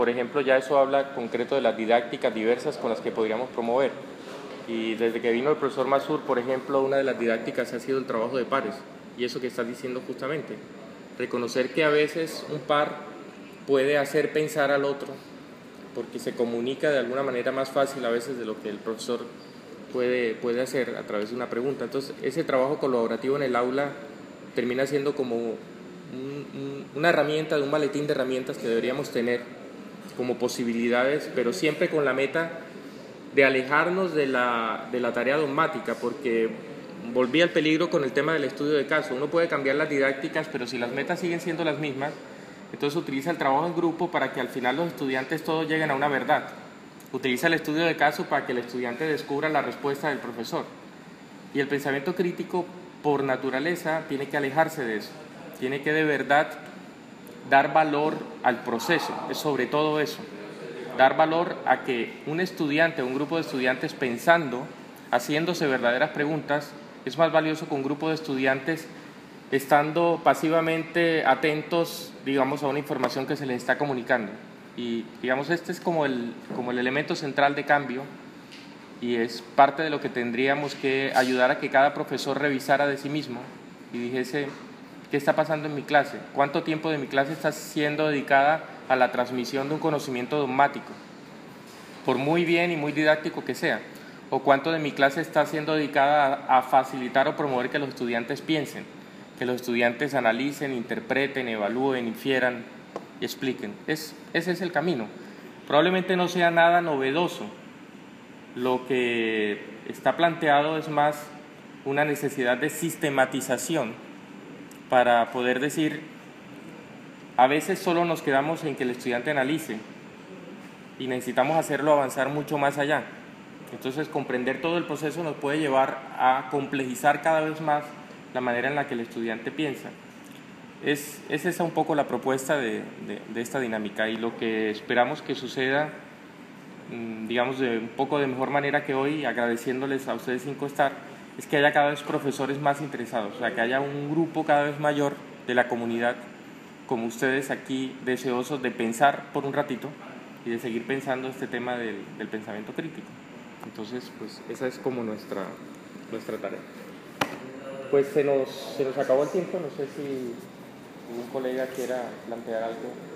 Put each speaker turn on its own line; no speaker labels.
Por ejemplo, ya eso habla concreto de las didácticas diversas con las que podríamos promover. Y desde que vino el profesor Masur, por ejemplo, una de las didácticas ha sido el trabajo de pares. Y eso que estás diciendo justamente. Reconocer que a veces un par puede hacer pensar al otro, porque se comunica de alguna manera más fácil a veces de lo que el profesor puede hacer a través de una pregunta. Entonces, ese trabajo colaborativo en el aula termina siendo como una herramienta, de un maletín de herramientas que deberíamos tener como posibilidades, pero siempre con la meta de alejarnos de la tarea dogmática, porque volví al peligro con el tema del estudio de caso. Uno puede cambiar las didácticas, pero si las metas siguen siendo las mismas, entonces utiliza el trabajo en grupo para que al final los estudiantes todos lleguen a una verdad. Utiliza el estudio de caso para que el estudiante descubra la respuesta del profesor. Y el pensamiento crítico, por naturaleza, tiene que alejarse de eso. Tiene que de verdad dar valor al proceso, es sobre todo eso. Dar valor a que un estudiante, un grupo de estudiantes pensando, haciéndose verdaderas preguntas, es más valioso que un grupo de estudiantes estando pasivamente atentos, digamos, a una información que se les está comunicando. Y, digamos, este es como el elemento central de cambio, y es parte de lo que tendríamos que ayudar a que cada profesor revisara de sí mismo y dijese: ¿qué está pasando en mi clase? ¿Cuánto tiempo de mi clase está siendo dedicada a la transmisión de un conocimiento dogmático, por muy bien y muy didáctico que sea? ¿O cuánto de mi clase está siendo dedicada a facilitar o promover que los estudiantes piensen, que los estudiantes analicen, interpreten, evalúen, infieran y expliquen? Ese es el camino. Probablemente no sea nada novedoso. Lo que está planteado es más una necesidad de sistematización para poder decir: a veces solo nos quedamos en que el estudiante analice y necesitamos hacerlo avanzar mucho más allá. Entonces, comprender todo el proceso nos puede llevar a complejizar cada vez más la manera en la que el estudiante piensa. Es esa un poco la propuesta de esta dinámica, y lo que esperamos que suceda, digamos, de un poco de mejor manera que hoy, agradeciéndoles a ustedes 5 Star, es que haya cada vez profesores más interesados, o sea, que haya un grupo cada vez mayor de la comunidad, como ustedes aquí, deseosos de pensar por un ratito y de seguir pensando este tema del pensamiento crítico. Entonces, pues esa es como nuestra tarea. Pues se nos acabó el tiempo, no sé si un colega quiera plantear algo.